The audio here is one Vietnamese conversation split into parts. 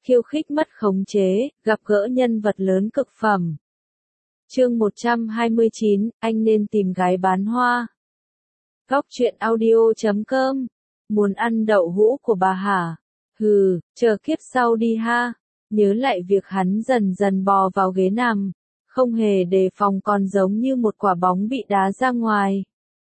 khiêu khích mất khống chế, gặp gỡ nhân vật lớn cực phẩm. Chương 129, anh nên tìm gái bán hoa. Góc truyện audio.com. Muốn ăn đậu hũ của bà hả? Hừ, chờ kiếp sau đi ha. Nhớ lại việc hắn dần dần bò vào ghế nằm, không hề đề phòng còn giống như một quả bóng bị đá ra ngoài.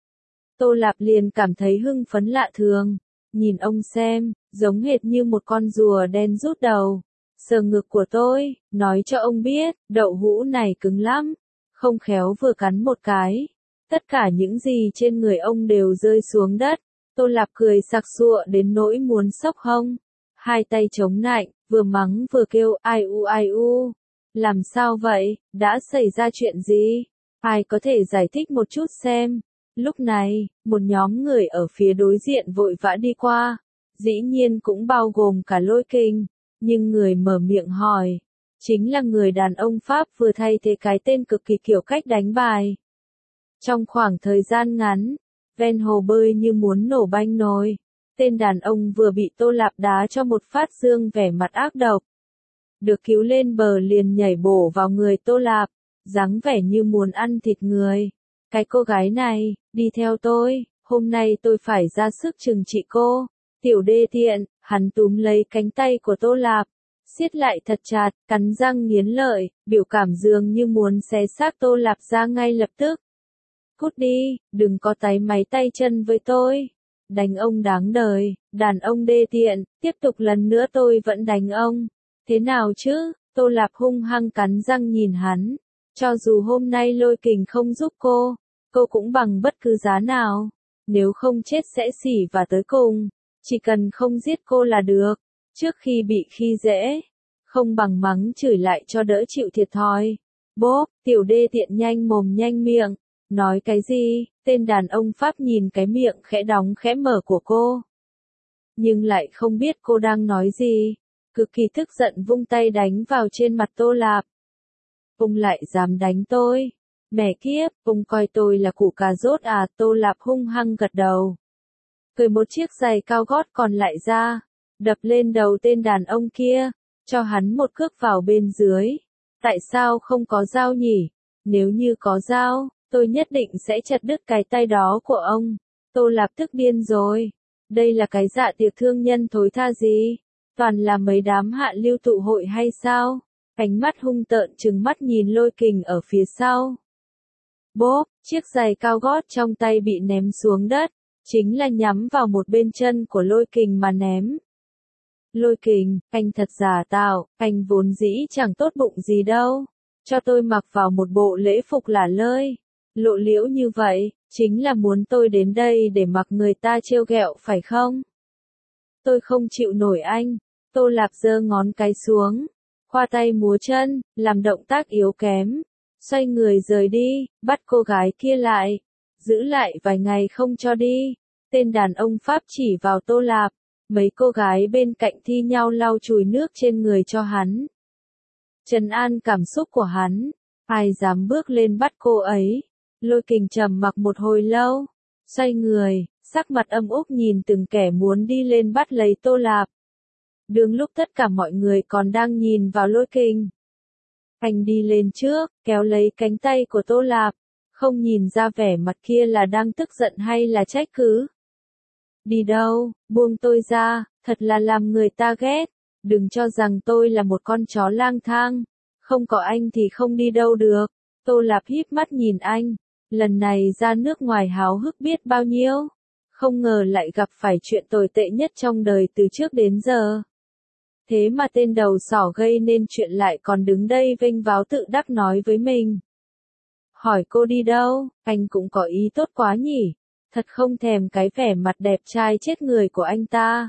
Tô Lạp liền cảm thấy hưng phấn lạ thường, nhìn ông xem, giống hệt như một con rùa đen rút đầu. Sờ ngực của tôi, nói cho ông biết, đậu hũ này cứng lắm, không khéo vừa cắn một cái. Tất cả những gì trên người ông đều rơi xuống đất. Tô Lạp cười sặc sụa đến nỗi muốn xốc hông. Hai tay chống nạnh, vừa mắng vừa kêu ai u. Làm sao vậy, đã xảy ra chuyện gì? Ai có thể giải thích một chút xem? Lúc này, một nhóm người ở phía đối diện vội vã đi qua. Dĩ nhiên cũng bao gồm cả Lôi Kình. Nhưng người mở miệng hỏi, chính là người đàn ông Pháp vừa thay thế cái tên cực kỳ kiểu cách đánh bài. Trong khoảng thời gian ngắn, ven hồ bơi như muốn nổ banh nồi, tên đàn ông vừa bị Tô Lạp đá cho một phát dương vẻ mặt ác độc. Được cứu lên bờ liền nhảy bổ vào người Tô Lạp, dáng vẻ như muốn ăn thịt người. Cái cô gái này, đi theo tôi, hôm nay tôi phải ra sức trừng trị cô. Tiểu đê tiện, hắn túm lấy cánh tay của Tô Lạp, siết lại thật chặt, cắn răng nghiến lợi, biểu cảm dường như muốn xé xác Tô Lạp ra ngay lập tức. Cút đi, đừng có táy máy tay chân với tôi. Đánh ông đáng đời, đàn ông đê tiện, tiếp tục lần nữa tôi vẫn đánh ông. Thế nào chứ? Tô Lạp hung hăng cắn răng nhìn hắn. Cho dù hôm nay Lôi Kình không giúp cô cũng bằng bất cứ giá nào. Nếu không chết sẽ xỉ và tới cùng. Chỉ cần không giết cô là được. Trước khi bị khi dễ, không bằng mắng chửi lại cho đỡ chịu thiệt thòi. Bốp, tiểu đê tiện nhanh mồm nhanh miệng. Nói cái gì? Tên đàn ông Pháp nhìn cái miệng khẽ đóng khẽ mở của cô. Nhưng lại không biết cô đang nói gì. Cực kỳ tức giận vung tay đánh vào trên mặt Tô Lạp. Ông lại dám đánh tôi. Mẹ kiếp, ông coi tôi là củ cà rốt à? Tô Lạp hung hăng gật đầu. Cởi một chiếc giày cao gót còn lại ra. Đập lên đầu tên đàn ông kia. Cho hắn một cước vào bên dưới. Tại sao không có dao nhỉ? Nếu như có dao, tôi nhất định sẽ chặt đứt cái tay đó của ông. Tô Lạp tức điên rồi. Đây là cái dạ tiệc thương nhân thối tha gì? Toàn là mấy đám hạ lưu tụ hội hay sao? Ánh mắt hung tợn trừng mắt nhìn Lôi Kình ở phía sau. Bốp, chiếc giày cao gót trong tay bị ném xuống đất, chính là nhắm vào một bên chân của Lôi Kình mà ném. Lôi Kình, anh thật giả tạo, anh vốn dĩ chẳng tốt bụng gì đâu. Cho tôi mặc vào một bộ lễ phục lả lơi, lộ liễu như vậy, chính là muốn tôi đến đây để mặc người ta trêu ghẹo phải không? Tôi không chịu nổi anh. Tô Lạp giơ ngón cái xuống, khoa tay múa chân, làm động tác yếu kém. Xoay người rời đi, bắt cô gái kia lại. Giữ lại vài ngày không cho đi. Tên đàn ông Pháp chỉ vào Tô Lạp. Mấy cô gái bên cạnh thi nhau lau chùi nước trên người cho hắn. Trấn an cảm xúc của hắn. Ai dám bước lên bắt cô ấy. Lôi Kình trầm mặc một hồi lâu. Xoay người, sắc mặt âm úc nhìn từng kẻ muốn đi lên bắt lấy Tô Lạp. Đương lúc tất cả mọi người còn đang nhìn vào Lôi Kình. Anh đi lên trước, kéo lấy cánh tay của Tô Lạp. Không nhìn ra vẻ mặt kia là đang tức giận hay là trách cứ. Đi đâu, buông tôi ra, thật là làm người ta ghét. Đừng cho rằng tôi là một con chó lang thang. Không có anh thì không đi đâu được. Tô Lạp híp mắt nhìn anh. Lần này ra nước ngoài háo hức biết bao nhiêu. Không ngờ lại gặp phải chuyện tồi tệ nhất trong đời từ trước đến giờ. Thế mà tên đầu sỏ gây nên chuyện lại còn đứng đây vênh váo tự đắc nói với mình. Hỏi cô đi đâu, anh cũng có ý tốt quá nhỉ. Thật không thèm cái vẻ mặt đẹp trai chết người của anh ta.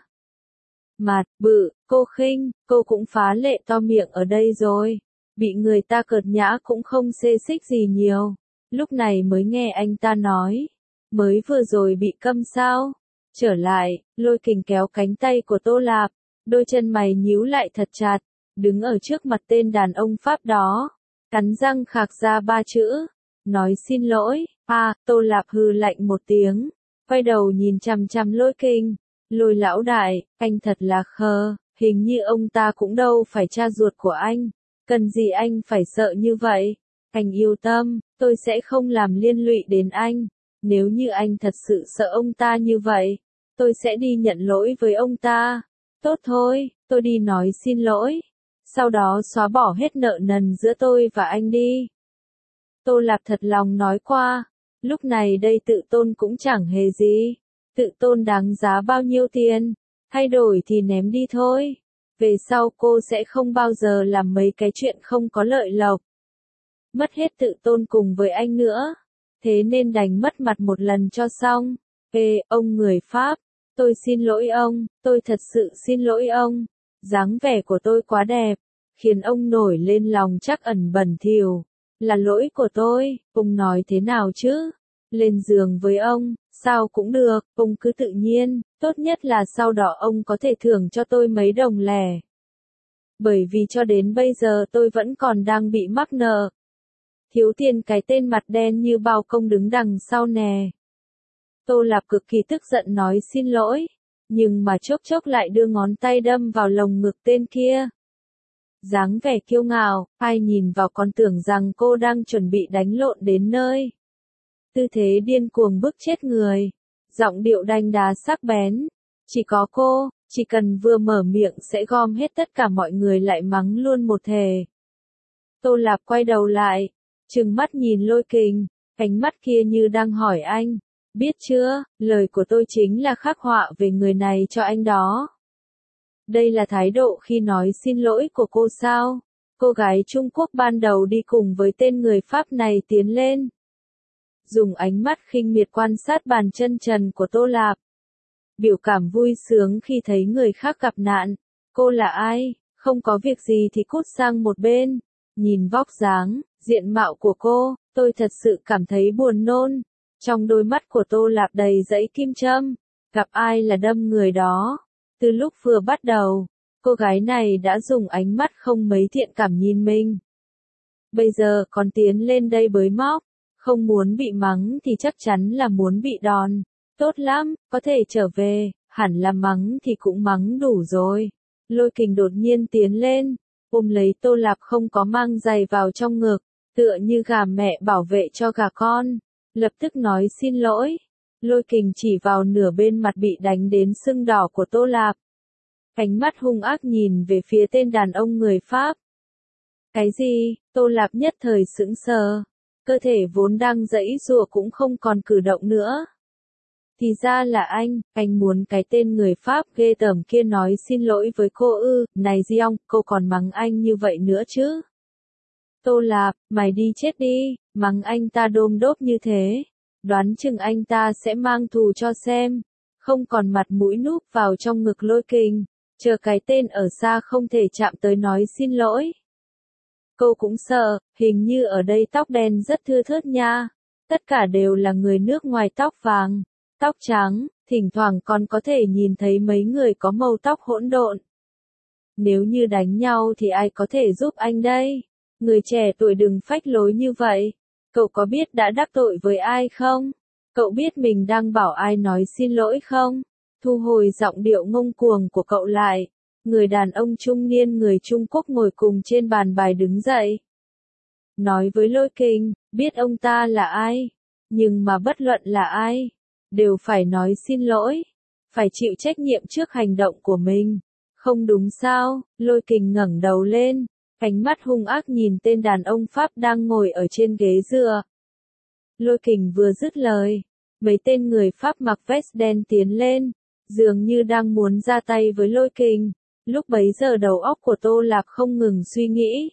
Mặt, bự, cô khinh, cô cũng phá lệ to miệng ở đây rồi. Bị người ta cợt nhã cũng không xê xích gì nhiều. Lúc này mới nghe anh ta nói. Mới vừa rồi bị câm sao? Trở lại, Lôi Kình kéo cánh tay của Tô Lạp. Đôi chân mày nhíu lại thật chặt. Đứng ở trước mặt tên đàn ông Pháp đó. Cắn răng khạc ra 3 chữ. Nói xin lỗi. Tô Lạp hừ lạnh một tiếng. Quay đầu nhìn chằm chằm Lôi Kình. Lôi lão đại, anh thật là khờ. Hình như ông ta cũng đâu phải cha ruột của anh. Cần gì anh phải sợ như vậy? Anh yêu tâm, tôi sẽ không làm liên lụy đến anh. Nếu như anh thật sự sợ ông ta như vậy, tôi sẽ đi nhận lỗi với ông ta. Tốt thôi, tôi đi nói xin lỗi. Sau đó xóa bỏ hết nợ nần giữa tôi và anh đi. Tô Lạp thật lòng nói qua. Lúc này đây tự tôn cũng chẳng hề gì. Tự tôn đáng giá bao nhiêu tiền? Thay đổi thì ném đi thôi. Về sau cô sẽ không bao giờ làm mấy cái chuyện không có lợi lộc. Mất hết tự tôn cùng với anh nữa. Thế nên đành mất mặt một lần cho xong. Ê, ông người Pháp, tôi xin lỗi ông, tôi thật sự xin lỗi ông. Dáng vẻ của tôi quá đẹp, khiến ông nổi lên lòng trắc ẩn bẩn thỉu. Là lỗi của tôi, ông nói thế nào chứ? Lên giường với ông, sao cũng được, ông cứ tự nhiên, tốt nhất là sau đó ông có thể thưởng cho tôi mấy đồng lẻ. Bởi vì cho đến bây giờ tôi vẫn còn đang bị mắc nợ. Thiếu tiền cái tên mặt đen như bao công đứng đằng sau nè. Tô Lạp cực kỳ tức giận nói xin lỗi, nhưng mà chốc chốc lại đưa ngón tay đâm vào lồng ngực tên kia. Dáng vẻ kiêu ngạo, ai nhìn vào còn tưởng rằng cô đang chuẩn bị đánh lộn đến nơi. Tư thế điên cuồng bức chết người, giọng điệu đanh đá sắc bén. Chỉ có cô, chỉ cần vừa mở miệng sẽ gom hết tất cả mọi người lại mắng luôn một thể. Tô Lạp quay đầu lại, trừng mắt nhìn Lôi Kình, ánh mắt kia như đang hỏi anh, biết chưa, lời của tôi chính là khắc họa về người này cho anh đó. Đây là thái độ khi nói xin lỗi của cô sao? Cô gái Trung Quốc ban đầu đi cùng với tên người Pháp này tiến lên. Dùng ánh mắt khinh miệt quan sát bàn chân trần của Tô Lạp. Biểu cảm vui sướng khi thấy người khác gặp nạn. Cô là ai? Không có việc gì thì cút sang một bên. Nhìn vóc dáng, diện mạo của cô, tôi thật sự cảm thấy buồn nôn. Trong đôi mắt của Tô Lạp đầy dãy kim châm. Gặp ai là đâm người đó. Từ lúc vừa bắt đầu, cô gái này đã dùng ánh mắt không mấy thiện cảm nhìn mình. Bây giờ còn tiến lên đây bới móc. Không muốn bị mắng thì chắc chắn là muốn bị đòn. Tốt lắm, có thể trở về, hẳn là mắng thì cũng mắng đủ rồi. Lôi Kình đột nhiên tiến lên, ôm lấy Tô Lạp không có mang giày vào trong ngực, tựa như gà mẹ bảo vệ cho gà con. Lập tức nói xin lỗi. Lôi Kình chỉ vào nửa bên mặt bị đánh đến sưng đỏ của Tô Lạp. Ánh mắt hung ác nhìn về phía tên đàn ông người Pháp. Cái gì? Tô Lạp nhất thời sững sờ. Cơ thể vốn đang giãy giụa cũng không còn cử động nữa. Thì ra là anh muốn cái tên người Pháp ghê tởm kia nói xin lỗi với cô ư? Này Diong, cô còn mắng anh như vậy nữa chứ? Tô Lạp, mày đi chết đi, mắng anh ta đôm đốp như thế. Đoán chừng anh ta sẽ mang thù cho xem. Không còn mặt mũi núp vào trong ngực Lôi Kình, chờ cái tên ở xa không thể chạm tới nói xin lỗi. Cô cũng sợ, hình như ở đây tóc đen rất thưa thớt nha. Tất cả đều là người nước ngoài tóc vàng, tóc trắng, thỉnh thoảng còn có thể nhìn thấy mấy người có màu tóc hỗn độn. Nếu như đánh nhau thì ai có thể giúp anh đây? Người trẻ tuổi đừng phách lối như vậy. Cậu có biết đã đắc tội với ai không? Cậu biết mình đang bảo ai nói xin lỗi không? Thu hồi giọng điệu ngông cuồng của cậu lại. Người đàn ông trung niên người Trung Quốc ngồi cùng trên bàn bài đứng dậy. Nói với Lôi Kình, biết ông ta là ai? Nhưng mà bất luận là ai, đều phải nói xin lỗi. Phải chịu trách nhiệm trước hành động của mình. Không đúng sao? Lôi Kình ngẩng đầu lên. Ánh mắt hung ác nhìn tên đàn ông Pháp đang ngồi ở trên ghế dựa. Lôi Kình vừa dứt lời, mấy tên người Pháp mặc vest đen tiến lên, dường như đang muốn ra tay với Lôi Kình. Lúc bấy giờ đầu óc của Tô Lạp không ngừng suy nghĩ.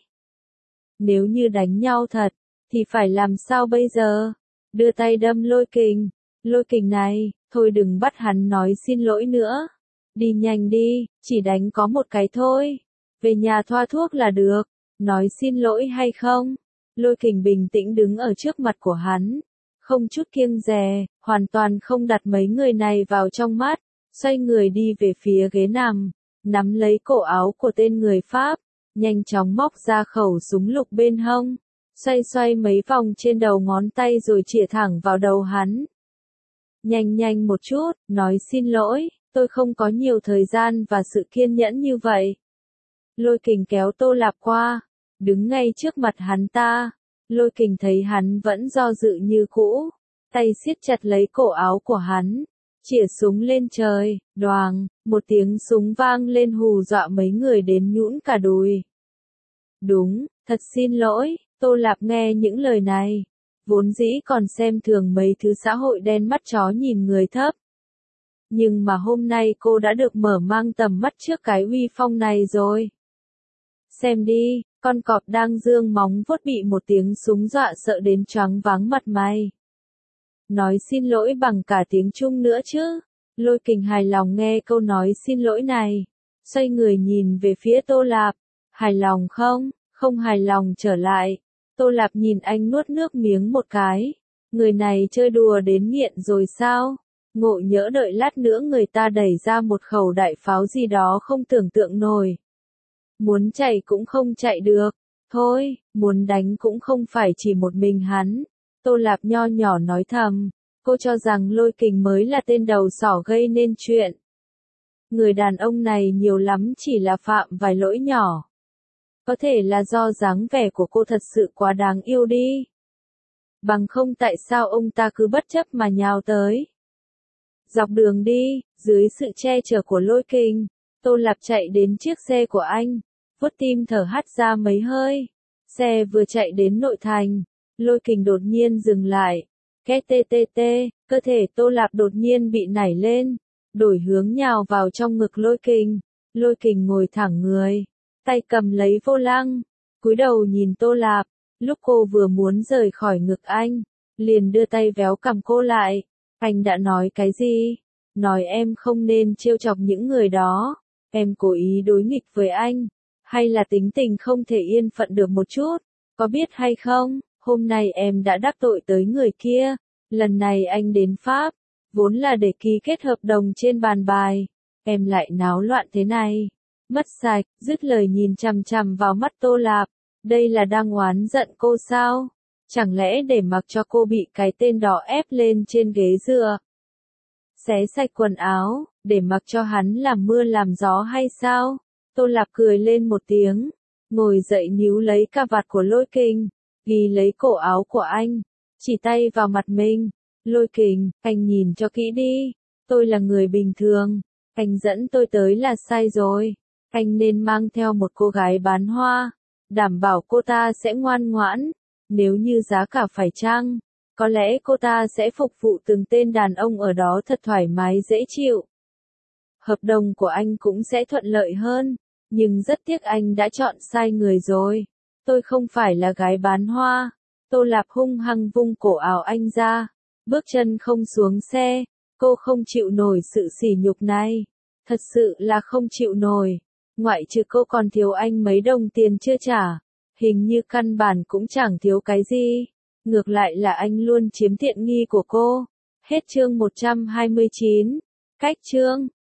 Nếu như đánh nhau thật, thì phải làm sao bây giờ? Đưa tay đâm Lôi Kình. Lôi Kình này, thôi đừng bắt hắn nói xin lỗi nữa. Đi nhanh đi, chỉ đánh có một cái thôi. Về nhà thoa thuốc là được. Nói xin lỗi hay không? Lôi Kình bình tĩnh đứng ở trước mặt của hắn. Không chút kiêng dè, hoàn toàn không đặt mấy người này vào trong mắt. Xoay người đi về phía ghế nằm. Nắm lấy cổ áo của tên người Pháp. Nhanh chóng móc ra khẩu súng lục bên hông. Xoay xoay mấy vòng trên đầu ngón tay rồi chĩa thẳng vào đầu hắn. Nhanh nhanh một chút, nói xin lỗi. tôi không có nhiều thời gian và sự kiên nhẫn như vậy. Lôi Kình kéo Tô Lạp qua, đứng ngay trước mặt hắn ta. Lôi Kình thấy hắn vẫn do dự như cũ, tay siết chặt lấy cổ áo của hắn, chĩa súng lên trời, đoàng, một tiếng súng vang lên hù dọa mấy người đến nhũn cả đùi. Đúng, thật xin lỗi, Tô Lạp nghe những lời này, vốn dĩ còn xem thường mấy thứ xã hội đen mắt chó nhìn người thấp. Nhưng mà hôm nay cô đã được mở mang tầm mắt trước cái uy phong này rồi. Xem đi, con cọp đang dương móng vuốt bị một tiếng súng dọa sợ đến choáng váng mặt mày. Nói xin lỗi bằng cả tiếng Trung nữa chứ. Lôi Kình hài lòng nghe câu nói xin lỗi này, xoay người nhìn về phía Tô Lạp. Hài lòng không? Không hài lòng trở lại. Tô Lạp nhìn anh nuốt nước miếng một cái. Người này chơi đùa đến nghiện rồi sao? Ngộ nhỡ đợi lát nữa người ta đẩy ra một khẩu đại pháo gì đó không tưởng tượng nổi. Muốn chạy cũng không chạy được. Thôi, muốn đánh cũng không phải chỉ một mình hắn. Tô Lạp nho nhỏ nói thầm. Cô cho rằng Lôi Kình mới là tên đầu sỏ gây nên chuyện. Người đàn ông này nhiều lắm chỉ là phạm vài lỗi nhỏ. Có thể là do dáng vẻ của cô thật sự quá đáng yêu đi. Bằng không tại sao ông ta cứ bất chấp mà nhào tới. Dọc đường đi, dưới sự che chở của Lôi Kình, Tô Lạp chạy đến chiếc xe của anh, vuốt tim thở hắt ra mấy hơi. Xe vừa chạy đến nội thành, Lôi Kình đột nhiên dừng lại. Két tê tê tê, cơ thể Tô Lạp đột nhiên bị nảy lên, đổi hướng nhào vào trong ngực Lôi Kình. Lôi Kình ngồi thẳng người, tay cầm lấy vô lăng, cúi đầu nhìn Tô Lạp. Lúc cô vừa muốn rời khỏi ngực anh, liền đưa tay véo cằm cô lại. Anh đã nói cái gì? Nói em không nên trêu chọc những người đó. Em cố ý đối nghịch với anh, hay là tính tình không thể yên phận được một chút? Có biết hay không, hôm nay em đã đắc tội tới người kia. Lần này anh đến Pháp, vốn là để ký kết hợp đồng trên bàn bài. Em lại náo loạn thế này. Mất sạch, dứt lời nhìn chằm chằm vào mắt Tô Lạp. Đây là đang oán giận cô sao? Chẳng lẽ để mặc cho cô bị cái tên đó ép lên trên ghế dựa? Xé sạch quần áo, để mặc cho hắn làm mưa làm gió hay sao? Tô Lạp cười lên một tiếng, ngồi dậy níu lấy cà vạt của Lôi Kình, ghi lấy cổ áo của anh, chỉ tay vào mặt mình. Lôi Kình, anh nhìn cho kỹ đi, tôi là người bình thường, anh dẫn tôi tới là sai rồi. Anh nên mang theo một cô gái bán hoa, đảm bảo cô ta sẽ ngoan ngoãn. Nếu như giá cả phải chăng, có lẽ cô ta sẽ phục vụ từng tên đàn ông ở đó thật thoải mái dễ chịu. Hợp đồng của anh cũng sẽ thuận lợi hơn, nhưng rất tiếc anh đã chọn sai người rồi. Tôi không phải là gái bán hoa. Tô Lạp hung hăng vung cổ áo anh ra, bước chân không xuống xe. Cô không chịu nổi sự sỉ nhục này. Thật sự là không chịu nổi. Ngoại trừ cô còn thiếu anh mấy đồng tiền chưa trả. Hình như căn bản cũng chẳng thiếu cái gì. Ngược lại là anh luôn chiếm tiện nghi của cô. Hết chương 129. Cách chương